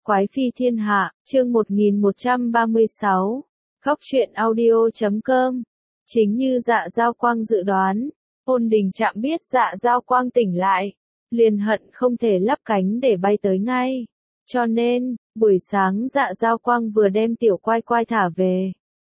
Quái phi thiên hạ, chương 1136, Góc truyện audio.com. Chính như Dạ Giao Quang dự đoán, Ôn Đình Trạm biết Dạ Giao Quang tỉnh lại, liền hận không thể lắp cánh để bay tới ngay. Cho nên, buổi sáng Dạ Giao Quang vừa đem tiểu quai quai thả về.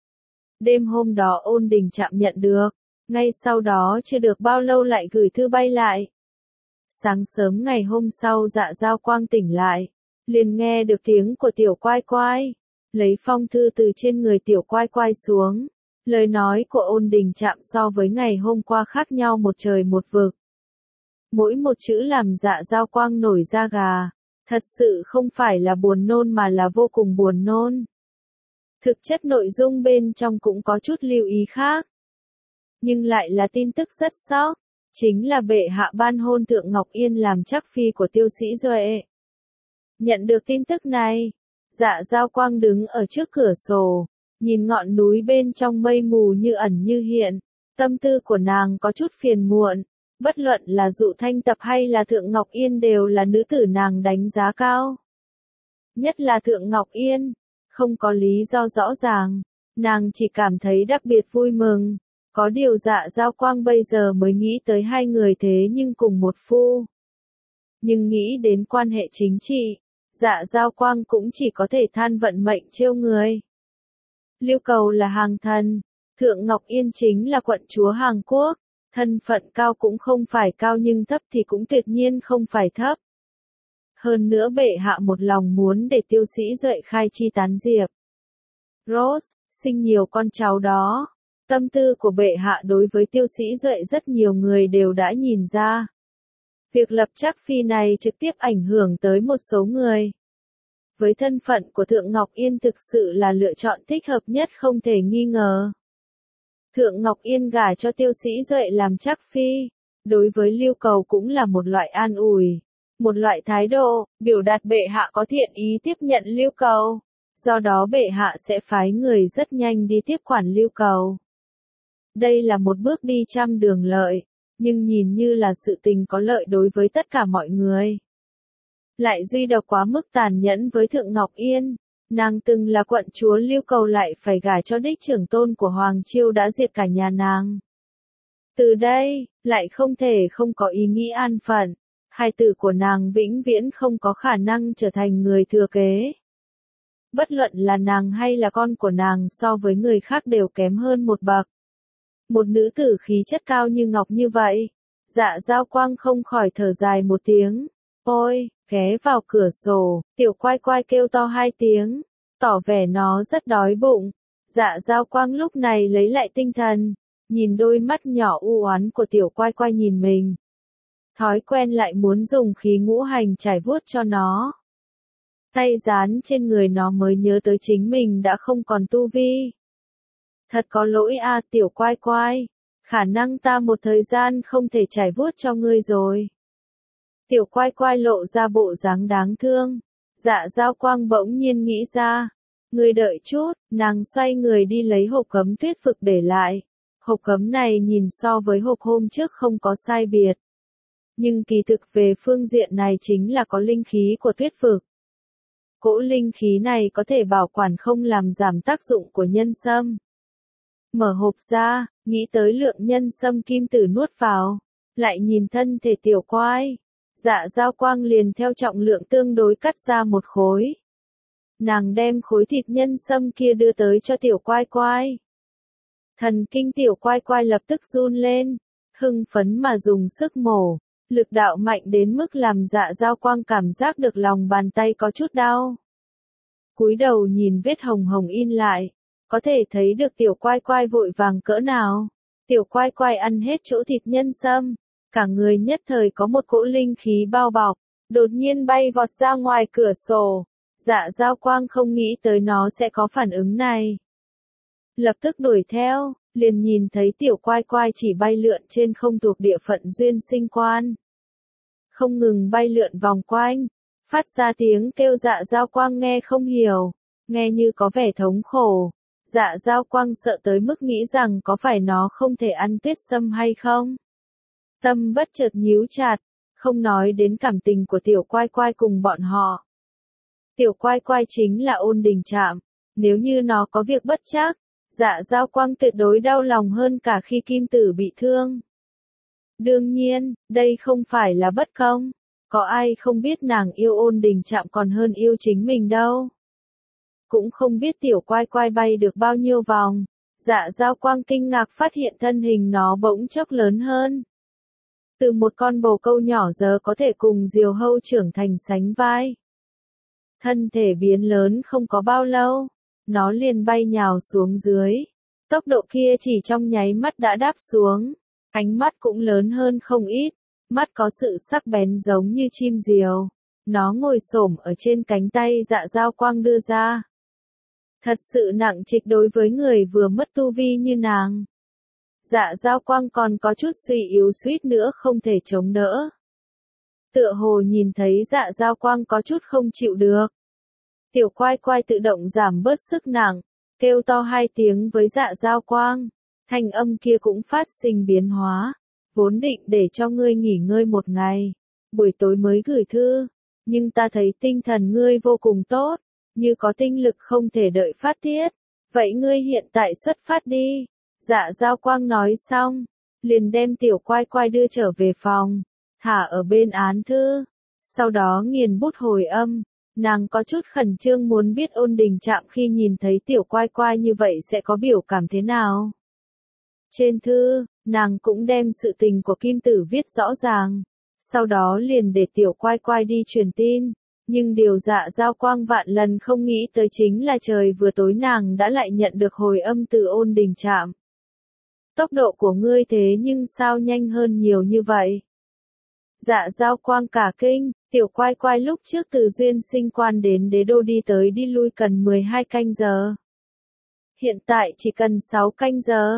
Đêm hôm đó Ôn Đình Trạm nhận được, ngay sau đó chưa được bao lâu lại gửi thư bay lại. Sáng sớm ngày hôm sau Dạ Giao Quang tỉnh lại, liền nghe được tiếng của tiểu quai quai, lấy phong thư từ trên người tiểu quai quai xuống. Lời nói của Ôn Đình Trạm so với ngày hôm qua khác nhau một trời một vực. Mỗi một chữ làm Dạ Giao Quang nổi da gà, thật sự không phải là buồn nôn mà là vô cùng buồn nôn. Thực chất nội dung bên trong cũng có chút lưu ý khác, nhưng lại là tin tức rất sốc, chính là bệ hạ ban hôn Thượng Ngọc Yên làm trắc phi của Tiêu Sĩ Duệ. Nhận được tin tức này, Dạ Giao Quang đứng ở trước cửa sổ, nhìn ngọn núi bên trong mây mù như ẩn như hiện, tâm tư của nàng có chút phiền muộn, bất luận là Dụ Thanh Tập hay là Thượng Ngọc Yên đều là nữ tử nàng đánh giá cao. Nhất là Thượng Ngọc Yên, không có lý do rõ ràng, nàng chỉ cảm thấy đặc biệt vui mừng, có điều Dạ Giao Quang bây giờ mới nghĩ tới hai người thế nhưng cùng một phu. Nhưng nghĩ đến quan hệ chính trị, Dạ Giao Quang cũng chỉ có thể than vận mệnh trêu người. Lưu Cầu là hàng thần, Thượng Ngọc Yên chính là quận chúa Hàng Quốc, thân phận cao cũng không phải cao nhưng thấp thì cũng tuyệt nhiên không phải thấp. Hơn nữa bệ hạ một lòng muốn để Tiêu Sĩ Duệ khai chi tán diệp. Rose, sinh nhiều con cháu đó. Tâm tư của bệ hạ đối với Tiêu Sĩ Duệ rất nhiều người đều đã nhìn ra. Việc lập trắc phi này trực tiếp ảnh hưởng tới một số người. Với thân phận của Thượng Ngọc Yên thực sự là lựa chọn thích hợp nhất không thể nghi ngờ. Thượng Ngọc Yên gả cho Tiêu Sĩ Duệ làm trắc phi, đối với Lưu Cầu cũng là một loại an ủi, một loại thái độ, biểu đạt bệ hạ có thiện ý tiếp nhận Lưu Cầu, do đó bệ hạ sẽ phái người rất nhanh đi tiếp quản Lưu Cầu. Đây là một bước đi trăm đường lợi, nhưng nhìn như là sự tình có lợi đối với tất cả mọi người. Lại duy độc quá mức tàn nhẫn với Thượng Ngọc Yên, nàng từng là quận chúa Lưu Cầu lại phải gả cho đích trưởng tôn của Hoàng Chiêu đã diệt cả nhà nàng. Từ đây, lại không thể không có ý nghĩ an phận, hài tử của nàng vĩnh viễn không có khả năng trở thành người thừa kế. Bất luận là nàng hay là con của nàng so với người khác đều kém hơn một bậc. Một nữ tử khí chất cao như ngọc như vậy, Dạ Giao Quang không khỏi thở dài một tiếng. Ôi, ghé vào cửa sổ, tiểu quai quai kêu to hai tiếng, tỏ vẻ nó rất đói bụng. Dạ Giao Quang lúc này lấy lại tinh thần, nhìn đôi mắt nhỏ u oán của tiểu quai quai nhìn mình. Thói quen lại muốn dùng khí ngũ hành trải vuốt cho nó. Tay dán trên người nó mới nhớ tới chính mình đã không còn tu vi. Thật có lỗi a tiểu quai quai, khả năng ta một thời gian không thể trải vuốt cho ngươi rồi. Tiểu quai quai lộ ra bộ dáng đáng thương. Dạ Giao Quang bỗng nhiên nghĩ ra. Ngươi đợi chút, nàng xoay người đi lấy hộp gấm tuyết vực để lại. Hộp gấm này nhìn so với hộp hôm trước không có sai biệt. Nhưng kỳ thực về phương diện này chính là có linh khí của tuyết vực. Cỗ linh khí này có thể bảo quản không làm giảm tác dụng của nhân sâm. Mở hộp ra, nghĩ tới lượng nhân sâm kim tử nuốt vào, lại nhìn thân thể tiểu quai. Dạ Giao Quang liền theo trọng lượng tương đối cắt ra một khối. Nàng đem khối thịt nhân sâm kia đưa tới cho tiểu quai quai. Thần kinh tiểu quai quai lập tức run lên, hưng phấn mà dùng sức mổ, lực đạo mạnh đến mức làm Dạ Giao Quang cảm giác được lòng bàn tay có chút đau. Cúi đầu nhìn vết hồng hồng in lại, có thể thấy được tiểu quai quai vội vàng cỡ nào. Tiểu quai quai ăn hết chỗ thịt nhân sâm. Cả người nhất thời có một cỗ linh khí bao bọc, đột nhiên bay vọt ra ngoài cửa sổ. Dạ Giao Quang không nghĩ tới nó sẽ có phản ứng này. Lập tức đuổi theo, liền nhìn thấy tiểu quai quai chỉ bay lượn trên không thuộc địa phận duyên sinh quan. Không ngừng bay lượn vòng quanh, phát ra tiếng kêu Dạ Giao Quang nghe không hiểu, nghe như có vẻ thống khổ. Dạ Giao Quang sợ tới mức nghĩ rằng có phải nó không thể ăn tuyết sâm hay không. Tâm bất chợt nhíu chặt, không nói đến cảm tình của tiểu quai quai cùng bọn họ. Tiểu Quai Quai chính là Ôn Đình Trạm. Nếu như nó có việc bất trắc, Dạ Giao Quang tuyệt đối đau lòng hơn cả khi Kim Tử bị thương. Đương nhiên, đây không phải là bất công. Có ai không biết nàng yêu Ôn Đình Trạm còn hơn yêu chính mình đâu. Cũng không biết Tiểu Quai Quai bay được bao nhiêu vòng. Dạ Giao Quang kinh ngạc phát hiện thân hình nó bỗng chốc lớn hơn. Từ một con bồ câu nhỏ giờ có thể cùng diều hâu trưởng thành sánh vai. Thân thể biến lớn không có bao lâu, nó liền bay nhào xuống dưới. Tốc độ kia chỉ trong nháy mắt đã đáp xuống. Ánh mắt cũng lớn hơn không ít, mắt có sự sắc bén giống như chim diều. Nó ngồi xổm ở trên cánh tay Dạ Giao Quang đưa ra. Thật sự nặng trịch đối với người vừa mất tu vi như nàng. Dạ Giao Quang còn có chút suy yếu suýt nữa không thể chống đỡ. Tựa hồ nhìn thấy Dạ Giao Quang có chút không chịu được. Tiểu Quai Quai tự động giảm bớt sức nặng, kêu to 2 tiếng với Dạ Giao Quang. Thanh âm kia cũng phát sinh biến hóa. Vốn định để cho ngươi nghỉ ngơi một ngày, buổi tối mới gửi thư. Nhưng ta thấy tinh thần ngươi vô cùng tốt, như có tinh lực không thể đợi phát tiết. Vậy ngươi hiện tại xuất phát đi. Dạ Giao Quang nói xong, liền đem Tiểu Quai Quai đưa trở về phòng, thả ở bên án thư. Sau đó nghiền bút hồi âm. Nàng có chút khẩn trương muốn biết Ôn Đình Trạm khi nhìn thấy Tiểu Quai Quai như vậy sẽ có biểu cảm thế nào. Trên thư, nàng cũng đem sự tình của Kim Tử viết rõ ràng. Sau đó liền để Tiểu Quai Quai đi truyền tin. Nhưng điều Dạ Giao Quang vạn lần không nghĩ tới chính là trời vừa tối nàng đã lại nhận được hồi âm từ Ôn Đình Trạm. Tốc độ của ngươi thế nhưng sao nhanh hơn nhiều như vậy? Dạ Giao Quang cả kinh, Tiểu Quai Quai lúc trước từ Duyên Sinh Quan đến Đế Đô đi tới đi lui cần 12 canh giờ. Hiện tại chỉ cần 6 canh giờ.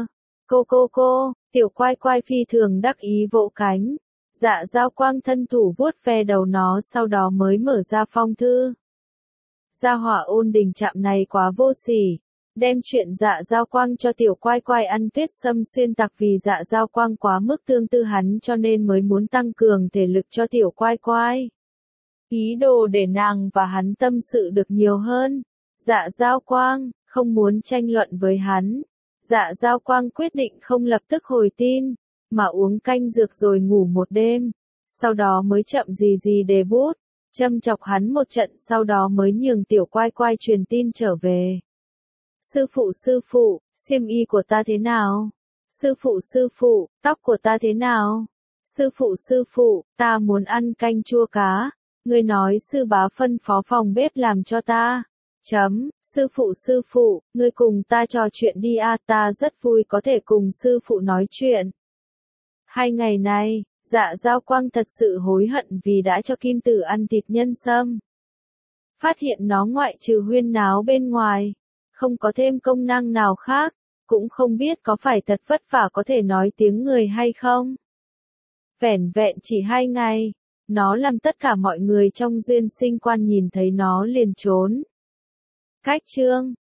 Cô, Tiểu Quai Quai phi thường đắc ý vỗ cánh. Dạ Giao Quang thân thủ vuốt ve đầu nó sau đó mới mở ra phong thư. Gia hỏa Ôn Đình Trạm này quá vô sỉ. Đem chuyện Dạ Giao Quang cho Tiểu Quai Quai ăn tuyết sâm xuyên tạc vì Dạ Giao Quang quá mức tương tư hắn cho nên mới muốn tăng cường thể lực cho Tiểu Quai Quai. Ý đồ để nàng và hắn tâm sự được nhiều hơn. Dạ Giao Quang không muốn tranh luận với hắn. Dạ Giao Quang quyết định không lập tức hồi tin, mà uống canh dược rồi ngủ một đêm. Sau đó mới chậm gì đề bút, châm chọc hắn một trận sau đó mới nhường Tiểu Quai Quai truyền tin trở về. Sư phụ, xiêm y của ta thế nào? Sư phụ, tóc của ta thế nào? Sư phụ, ta muốn ăn canh chua cá. Ngươi nói sư bá phân phó phòng bếp làm cho ta. Sư phụ, ngươi cùng ta trò chuyện đi a, ta rất vui có thể cùng sư phụ nói chuyện. 2 ngày này, Dạ Giao Quang thật sự hối hận vì đã cho Kim Tử ăn thịt nhân sâm. Phát hiện nó ngoại trừ huyên náo bên ngoài, không có thêm công năng nào khác, cũng không biết có phải thật vất vả có thể nói tiếng người hay không. Vẻn vẹn chỉ 2 ngày, nó làm tất cả mọi người trong Duyên Sinh Quan nhìn thấy nó liền trốn. Cách chương